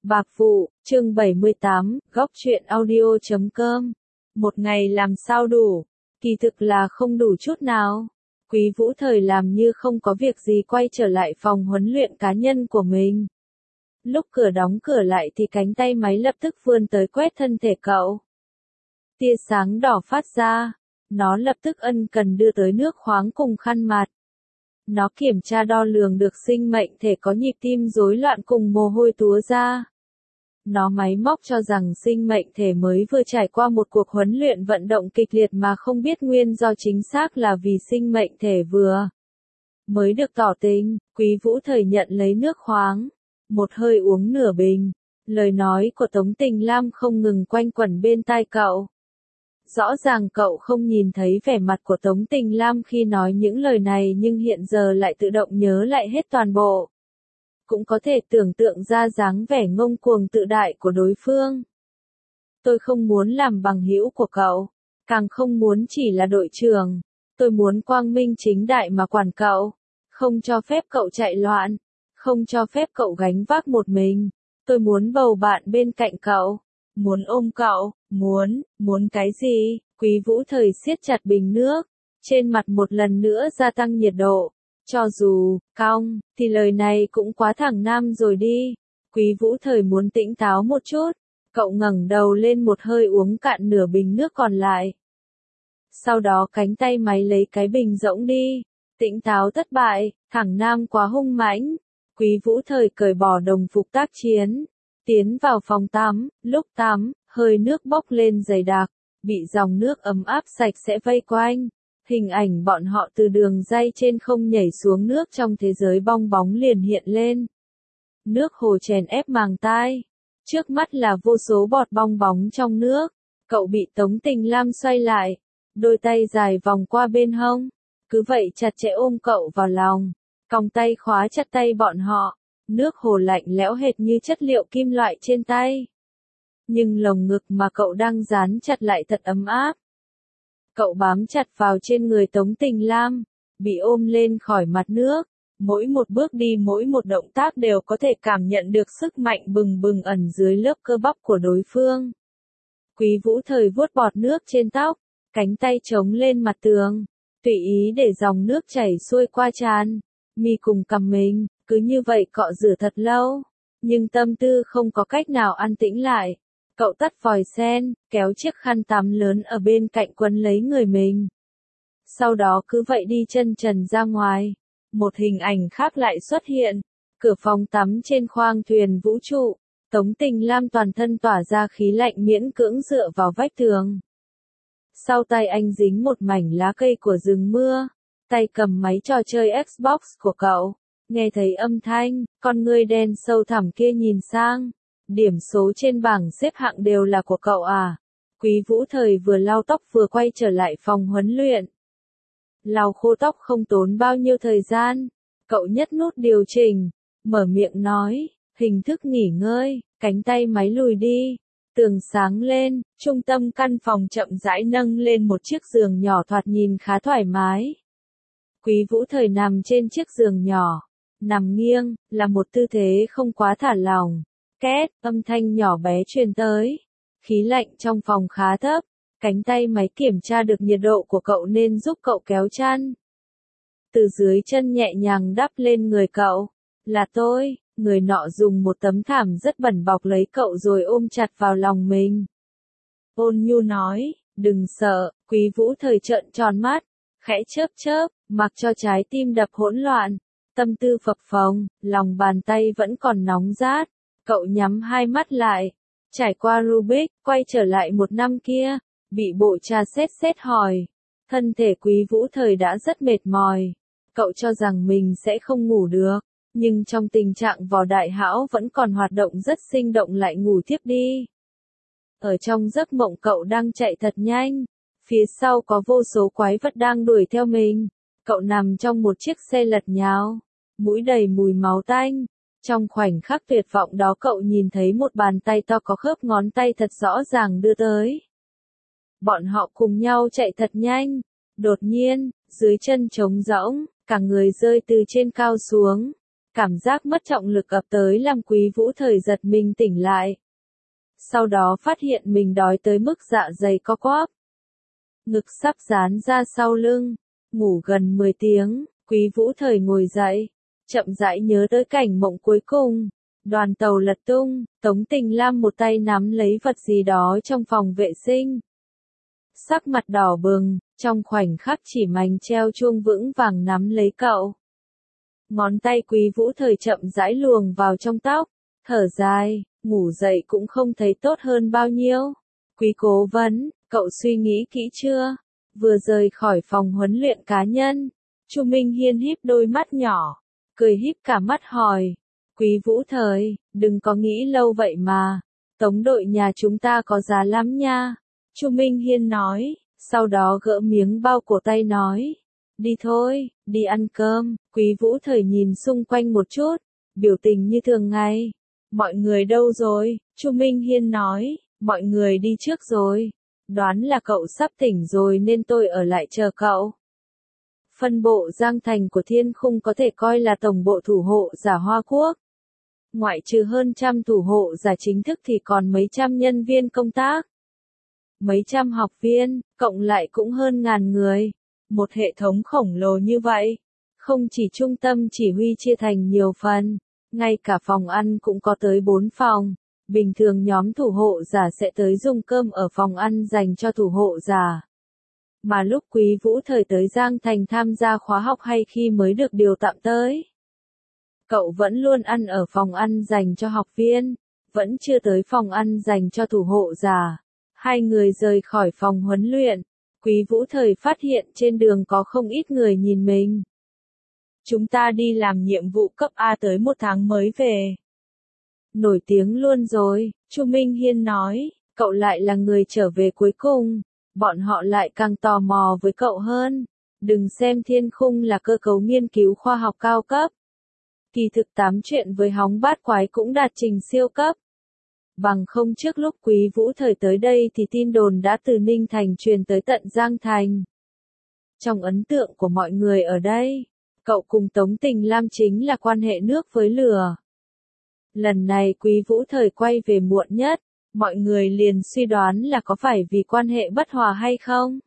Bạc Vụ, chương 78, góc truyện audio.com. Một ngày làm sao đủ? Kỳ thực là không đủ chút nào. Quý Vũ Thời làm như không có việc gì quay trở lại phòng huấn luyện cá nhân của mình. Lúc cửa đóng cửa lại thì cánh tay máy lập tức vươn tới quét thân thể cậu. Tia sáng đỏ phát ra. Nó lập tức ân cần đưa tới nước khoáng cùng khăn mặt. Nó kiểm tra đo lường được sinh mệnh thể có nhịp tim rối loạn cùng mồ hôi túa ra. Nó máy móc cho rằng sinh mệnh thể mới vừa trải qua một cuộc huấn luyện vận động kịch liệt mà không biết nguyên do chính xác là vì sinh mệnh thể vừa mới được tỏ tình. Quý Vũ Thời nhận lấy nước khoáng, một hơi uống nửa bình. Lời nói của Tống Tình Lam không ngừng quanh quẩn bên tai cậu. Rõ ràng cậu không nhìn thấy vẻ mặt của Tống Tình Lam khi nói những lời này nhưng hiện giờ lại tự động nhớ lại hết toàn bộ. Cũng có thể tưởng tượng ra dáng vẻ ngông cuồng tự đại của đối phương. Tôi không muốn làm bằng hữu của cậu, càng không muốn chỉ là đội trưởng. Tôi muốn quang minh chính đại mà quản cậu, không cho phép cậu chạy loạn, không cho phép cậu gánh vác một mình. Tôi muốn bầu bạn bên cạnh cậu, muốn ôm cậu, muốn cái gì? Quý Vũ Thời siết chặt bình nước, trên mặt một lần nữa gia tăng nhiệt độ. Cho dù cong, thì lời này cũng quá thẳng nam rồi đi. Quý Vũ Thời muốn tỉnh táo một chút. Cậu ngẩng đầu lên một hơi uống cạn nửa bình nước còn lại. Sau đó cánh tay máy lấy cái bình rỗng đi. Tỉnh táo thất bại, thẳng nam quá hung mãnh. Quý Vũ Thời cởi bỏ đồng phục tác chiến, tiến vào phòng tắm. Lúc tắm, hơi nước bốc lên dày đặc, bị dòng nước ấm áp sạch sẽ vây quanh. Hình ảnh bọn họ từ đường ray trên không nhảy xuống nước trong thế giới bong bóng liền hiện lên. Nước hồ chèn ép màng tai. Trước mắt là vô số bọt bong bóng trong nước. Cậu bị Tống Tình Lam xoay lại. Đôi tay dài vòng qua bên hông. Cứ vậy chặt chẽ ôm cậu vào lòng. Còng tay khóa chặt tay bọn họ. Nước hồ lạnh lẽo hệt như chất liệu kim loại trên tay. Nhưng lồng ngực mà cậu đang dán chặt lại thật ấm áp. Cậu bám chặt vào trên người Tống Tình Lam, bị ôm lên khỏi mặt nước. Mỗi một bước đi mỗi một động tác đều có thể cảm nhận được sức mạnh bừng bừng ẩn dưới lớp cơ bắp của đối phương. Quý Vũ Thời vuốt bọt nước trên tóc, cánh tay chống lên mặt tường, tùy ý để dòng nước chảy xuôi qua trán, mi cùng cằm mình, cứ như vậy cọ rửa thật lâu. Nhưng tâm tư không có cách nào an tĩnh lại. Cậu tắt vòi sen, kéo chiếc khăn tắm lớn ở bên cạnh quấn lấy người mình. Sau đó cứ vậy đi chân trần ra ngoài. Một hình ảnh khác lại xuất hiện. Cửa phòng tắm trên khoang thuyền vũ trụ. Tống Tình Lam toàn thân tỏa ra khí lạnh miễn cưỡng dựa vào vách tường. Sau tay anh dính một mảnh lá cây của rừng mưa. Tay cầm máy trò chơi Xbox của cậu. Nghe thấy âm thanh, con ngươi đen sâu thẳm kia nhìn sang. Điểm số trên bảng xếp hạng đều là của cậu à? Quý Vũ Thời vừa lau tóc vừa quay trở lại phòng huấn luyện. Lau khô tóc không tốn bao nhiêu thời gian. Cậu nhấp nút điều chỉnh, mở miệng nói, hình thức nghỉ ngơi, cánh tay máy lùi đi. Tường sáng lên, trung tâm căn phòng chậm rãi nâng lên một chiếc giường nhỏ thoạt nhìn khá thoải mái. Quý Vũ Thời nằm trên chiếc giường nhỏ, nằm nghiêng, là một tư thế không quá thả lỏng. Két, âm thanh nhỏ bé truyền tới. Khí lạnh trong phòng khá thấp. Cánh tay máy kiểm tra được nhiệt độ của cậu nên giúp cậu kéo chăn. Từ dưới chân nhẹ nhàng đắp lên người cậu. Là tôi, người nọ dùng một tấm thảm rất bẩn bọc lấy cậu rồi ôm chặt vào lòng mình. Ôn nhu nói, đừng sợ. Quý Vũ Thời trợn tròn mắt, khẽ chớp chớp, mặc cho trái tim đập hỗn loạn. Tâm tư phập phồng, lòng bàn tay vẫn còn nóng rát. Cậu nhắm hai mắt lại, trải qua Rubik, quay trở lại một năm kia, bị bộ tra xét hỏi. Thân thể Quý Vũ Thời đã rất mệt mỏi. Cậu cho rằng mình sẽ không ngủ được, nhưng trong tình trạng vỏ đại hão vẫn còn hoạt động rất sinh động lại ngủ thiếp đi. Ở trong giấc mộng cậu đang chạy thật nhanh, phía sau có vô số quái vật đang đuổi theo mình. Cậu nằm trong một chiếc xe lật nhào, mũi đầy mùi máu tanh. Trong khoảnh khắc tuyệt vọng đó cậu nhìn thấy một bàn tay to có khớp ngón tay thật rõ ràng đưa tới. Bọn họ cùng nhau chạy thật nhanh. Đột nhiên, dưới chân trống rỗng, cả người rơi từ trên cao xuống. Cảm giác mất trọng lực ập tới làm Quý Vũ Thời giật mình tỉnh lại. Sau đó phát hiện mình đói tới mức dạ dày co quắp. Ngực sắp dán ra sau lưng. Ngủ gần 10 tiếng, Quý Vũ Thời ngồi dậy. Chậm rãi nhớ tới cảnh mộng cuối cùng. Đoàn tàu lật tung, Tống Tình Lam một tay nắm lấy vật gì đó trong phòng vệ sinh. Sắc mặt đỏ bừng, trong khoảnh khắc chỉ mảnh treo chuông vững vàng nắm lấy cậu. Ngón tay Quý Vũ Thời chậm rãi luồn vào trong tóc, thở dài, ngủ dậy cũng không thấy tốt hơn bao nhiêu. Quý cố vấn, cậu suy nghĩ kỹ chưa? Vừa rời khỏi phòng huấn luyện cá nhân, Chu Minh Hiên híp đôi mắt nhỏ, cười híp cả mắt hỏi. Quý Vũ Thời, đừng có nghĩ lâu vậy mà. Tống đội nhà chúng ta có giá lắm nha. Chu Minh Hiên nói, sau đó gỡ miếng bao cổ tay nói. Đi thôi, đi ăn cơm. Quý Vũ Thời nhìn xung quanh một chút, biểu tình như thường ngày. Mọi người đâu rồi? Chu Minh Hiên nói, mọi người đi trước rồi. Đoán là cậu sắp tỉnh rồi nên tôi ở lại chờ cậu. Phân bộ Giang Thành của Thiên Khung có thể coi là tổng bộ thủ hộ giả Hoa Quốc. Ngoại trừ hơn trăm thủ hộ giả chính thức thì còn mấy trăm nhân viên công tác. Mấy trăm học viên, cộng lại cũng hơn ngàn người. Một hệ thống khổng lồ như vậy. Không chỉ trung tâm chỉ huy chia thành nhiều phần, ngay cả phòng ăn cũng có tới 4 phòng. Bình thường nhóm thủ hộ giả sẽ tới dùng cơm ở phòng ăn dành cho thủ hộ giả. Mà lúc Quý Vũ Thời tới Giang Thành tham gia khóa học hay khi mới được điều tạm tới, cậu vẫn luôn ăn ở phòng ăn dành cho học viên, vẫn chưa tới phòng ăn dành cho thủ hộ giả. Hai người rời khỏi phòng huấn luyện, Quý Vũ Thời phát hiện trên đường có không ít người nhìn mình. Chúng ta đi làm nhiệm vụ cấp A tới 1 tháng mới về. Nổi tiếng luôn rồi, Chu Minh Hiên nói, cậu lại là người trở về cuối cùng, bọn họ lại càng tò mò với cậu hơn. Đừng xem Thiên Khung là cơ cấu nghiên cứu khoa học cao cấp. Kỳ thực tám chuyện với hóng bát quái cũng đạt trình siêu cấp. Bằng không trước lúc Quý Vũ Thời tới đây thì tin đồn đã từ Ninh Thành truyền tới tận Giang Thành. Trong ấn tượng của mọi người ở đây, cậu cùng Tống Tình Lam chính là quan hệ nước với lửa. Lần này Quý Vũ Thời quay về muộn nhất, mọi người liền suy đoán là có phải vì quan hệ bất hòa hay không?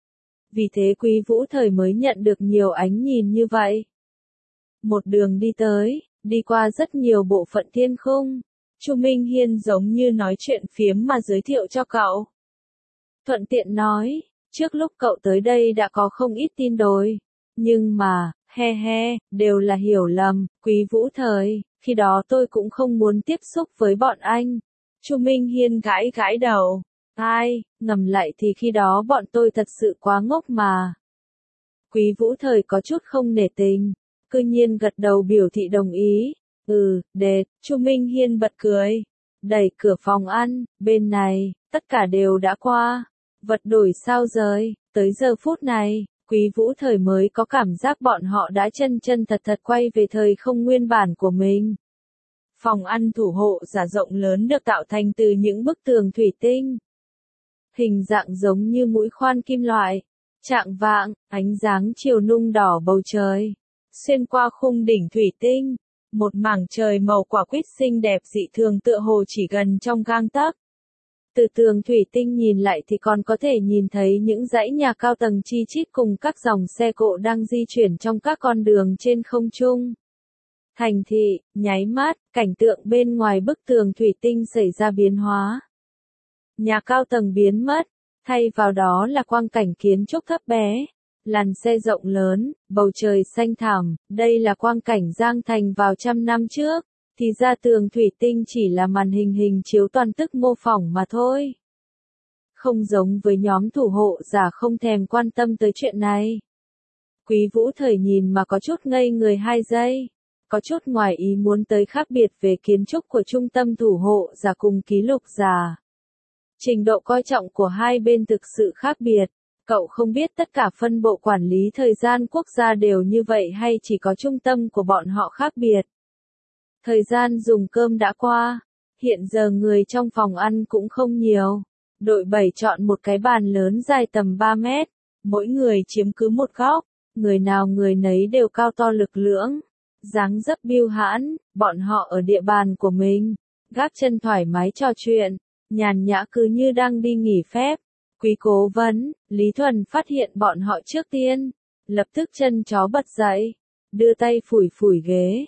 Vì thế Quý Vũ Thời mới nhận được nhiều ánh nhìn như vậy. Một đường đi tới, đi qua rất nhiều bộ phận Thiên Khung. Chu Minh Hiên giống như nói chuyện phiếm mà giới thiệu cho cậu. Thuận tiện nói, trước lúc cậu tới đây đã có không ít tin đồn. Nhưng mà, đều là hiểu lầm, Quý Vũ Thời, khi đó tôi cũng không muốn tiếp xúc với bọn anh. Chu Minh Hiên gãi gãi đầu. Ai, ngầm lại thì khi đó bọn tôi thật sự quá ngốc mà. Quý Vũ Thời có chút không nể tình, cư nhiên gật đầu biểu thị đồng ý. Chu Minh Hiên bật cười. Đẩy cửa phòng ăn, bên này, tất cả đều đã qua. Vật đổi sao rời, tới giờ phút này, Quý Vũ Thời mới có cảm giác bọn họ đã chân chân thật thật quay về thời không nguyên bản của mình. Phòng ăn thủ hộ giả rộng lớn được tạo thành từ những bức tường thủy tinh. Hình dạng giống như mũi khoan kim loại. Chạng vạng, ánh dáng chiều nung đỏ bầu trời. Xuyên qua khung đỉnh thủy tinh. Một mảng trời màu quả quýt xinh đẹp dị thường tựa hồ chỉ gần trong gang tấc. Từ tường thủy tinh nhìn lại thì còn có thể nhìn thấy những dãy nhà cao tầng chi chít cùng các dòng xe cộ đang di chuyển trong các con đường trên không trung. Thành thị, nháy mắt, cảnh tượng bên ngoài bức tường thủy tinh xảy ra biến hóa. Nhà cao tầng biến mất, thay vào đó là quang cảnh kiến trúc thấp bé. Làn xe rộng lớn, bầu trời xanh thẳm, đây là quang cảnh Giang Thành vào trăm năm trước, thì ra tường thủy tinh chỉ là màn hình chiếu toàn tức mô phỏng mà thôi. Không giống với nhóm thủ hộ giả không thèm quan tâm tới chuyện này. Quý Vũ Thời nhìn mà có chút ngây người 2 giây, có chút ngoài ý muốn tới khác biệt về kiến trúc của trung tâm thủ hộ giả cùng ký lục giả. Trình độ coi trọng của hai bên thực sự khác biệt. Cậu không biết tất cả phân bộ quản lý thời gian quốc gia đều như vậy hay chỉ có trung tâm của bọn họ khác biệt. Thời gian dùng cơm đã qua, hiện giờ người trong phòng ăn cũng không nhiều. Đội 7 chọn một cái bàn lớn dài tầm 3 mét, mỗi người chiếm cứ một góc, người nào người nấy đều cao to lực lưỡng. dáng dấp bưu hãn, bọn họ ở địa bàn của mình, gác chân thoải mái trò chuyện, nhàn nhã cứ như đang đi nghỉ phép. Quý cố vấn, Lý Thuần phát hiện bọn họ trước tiên, lập tức chân chó bật dậy, đưa tay phủi phủi ghế.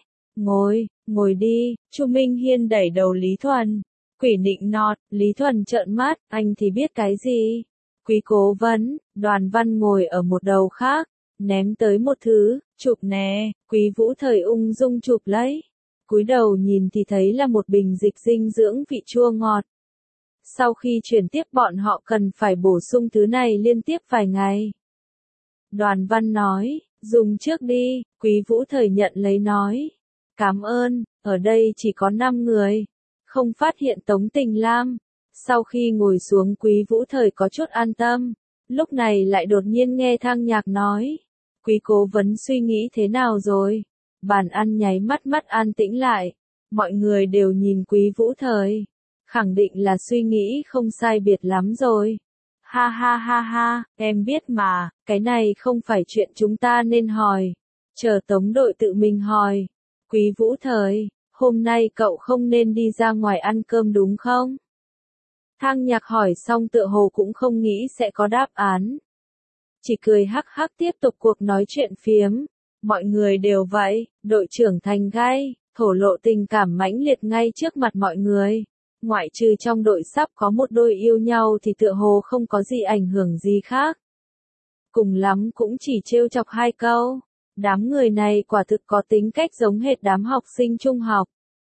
Ngồi đi, Chu Minh Hiên đẩy đầu Lý Thuần. Quỷ nịnh nọt, Lý Thuần trợn mắt, anh thì biết cái gì? Quý cố vấn, Đoàn Văn ngồi ở một đầu khác, ném tới một thứ, chụp nè, Quý Vũ Thời ung dung chụp lấy. Cúi đầu nhìn thì thấy là một bình dịch dinh dưỡng vị chua ngọt. Sau khi chuyển tiếp bọn họ cần phải bổ sung thứ này liên tiếp vài ngày. Đoàn Văn nói, dùng trước đi, Quý Vũ Thời nhận lấy nói. Cảm ơn, ở đây chỉ có 5 người. Không phát hiện Tống Tình Lam. Sau khi ngồi xuống Quý Vũ Thời có chút an tâm. Lúc này lại đột nhiên nghe Thang Nhạc nói. Quý cố vấn suy nghĩ thế nào rồi? Bàn ăn nháy mắt an tĩnh lại. Mọi người đều nhìn Quý Vũ Thời. Khẳng định là suy nghĩ không sai biệt lắm rồi. Ha ha ha ha, em biết mà, cái này không phải chuyện chúng ta nên hỏi. Chờ Tống đội tự mình hỏi. Quý Vũ Thời, hôm nay cậu không nên đi ra ngoài ăn cơm đúng không? Thang Nhạc hỏi xong tựa hồ cũng không nghĩ sẽ có đáp án. Chỉ cười hắc hắc tiếp tục cuộc nói chuyện phiếm. Mọi người đều vậy, đội trưởng Thành Gai, thổ lộ tình cảm mãnh liệt ngay trước mặt mọi người. Ngoại trừ trong đội sắp có một đôi yêu nhau thì tựa hồ không có gì ảnh hưởng gì khác. Cùng lắm cũng chỉ trêu chọc 2 câu. Đám người này quả thực có tính cách giống hệt đám học sinh trung học.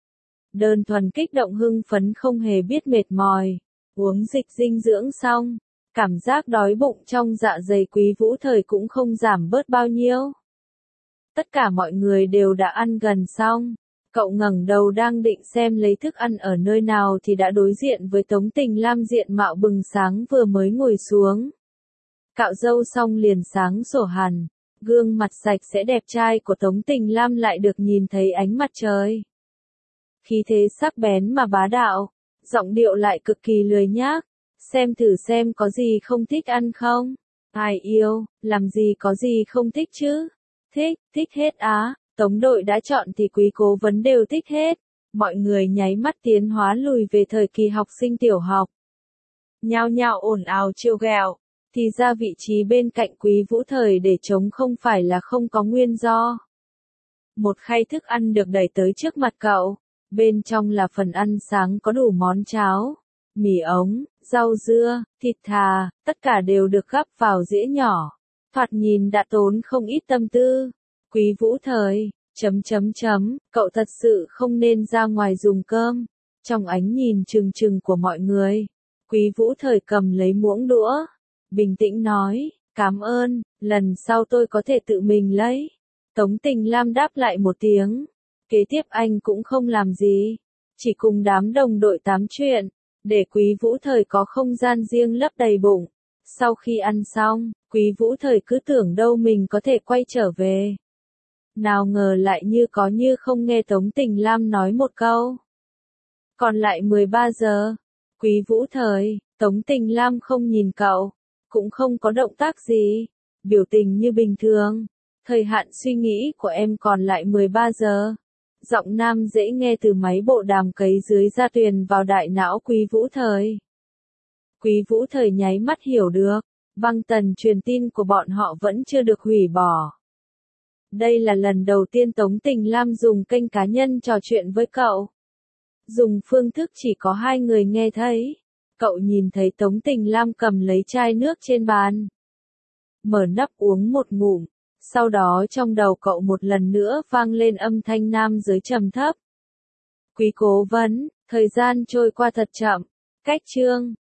Đơn thuần kích động hưng phấn không hề biết mệt mỏi. Uống dịch dinh dưỡng xong, cảm giác đói bụng trong dạ dày Quý Vũ Thời cũng không giảm bớt bao nhiêu. Tất cả mọi người đều đã ăn gần xong. Cậu ngẩng đầu đang định xem lấy thức ăn ở nơi nào thì đã đối diện với Tống Tình Lam diện mạo bừng sáng vừa mới ngồi xuống. Cạo râu xong liền sáng sủa hẳn, gương mặt sạch sẽ đẹp trai của Tống Tình Lam lại được nhìn thấy ánh mặt trời. Khí thế sắc bén mà bá đạo, giọng điệu lại cực kỳ lười nhác, xem thử xem có gì không thích ăn không? Ai yêu, làm gì có gì không thích chứ? Thích hết á. Tống đội đã chọn thì Quý cố vấn đều thích hết. Mọi người nháy mắt tiến hóa lùi về thời kỳ học sinh tiểu học. Nhao nhao ồn ào trêu ghẹo. Thì ra vị trí bên cạnh Quý Vũ Thời để trống không phải là không có nguyên do. Một khay thức ăn được đẩy tới trước mặt cậu. Bên trong là phần ăn sáng có đủ món cháo, mì ống, rau dưa, thịt thà, tất cả đều được gắp vào dĩa nhỏ. Thoạt nhìn đã tốn không ít tâm tư. Quý Vũ Thời, cậu thật sự không nên ra ngoài dùng cơm. Trong ánh nhìn trừng trừng của mọi người, Quý Vũ Thời cầm lấy muỗng đũa, bình tĩnh nói, cảm ơn, lần sau tôi có thể tự mình lấy. Tống Tình Lam đáp lại một tiếng. Kế tiếp anh cũng không làm gì, chỉ cùng đám đồng đội tám chuyện, để Quý Vũ Thời có không gian riêng lấp đầy bụng. Sau khi ăn xong, Quý Vũ Thời cứ tưởng đâu mình có thể quay trở về. Nào ngờ lại như có như không nghe Tống Tình Lam nói một câu. Còn lại 13 giờ. Quý Vũ Thời, Tống Tình Lam không nhìn cậu, cũng không có động tác gì, biểu tình như bình thường. Thời hạn suy nghĩ của em còn lại 13 giờ. Giọng nam dễ nghe từ máy bộ đàm cấy dưới ra truyền vào đại não Quý Vũ Thời. Quý Vũ Thời nháy mắt hiểu được, băng tần truyền tin của bọn họ vẫn chưa được hủy bỏ. Đây là lần đầu tiên Tống Tình Lam dùng kênh cá nhân trò chuyện với cậu. Dùng phương thức chỉ có 2 người nghe thấy. Cậu nhìn thấy Tống Tình Lam cầm lấy chai nước trên bàn. Mở nắp uống một ngụm. Sau đó trong đầu cậu một lần nữa vang lên âm thanh nam giới trầm thấp. Quý cố vấn, thời gian trôi qua thật chậm. Cách chương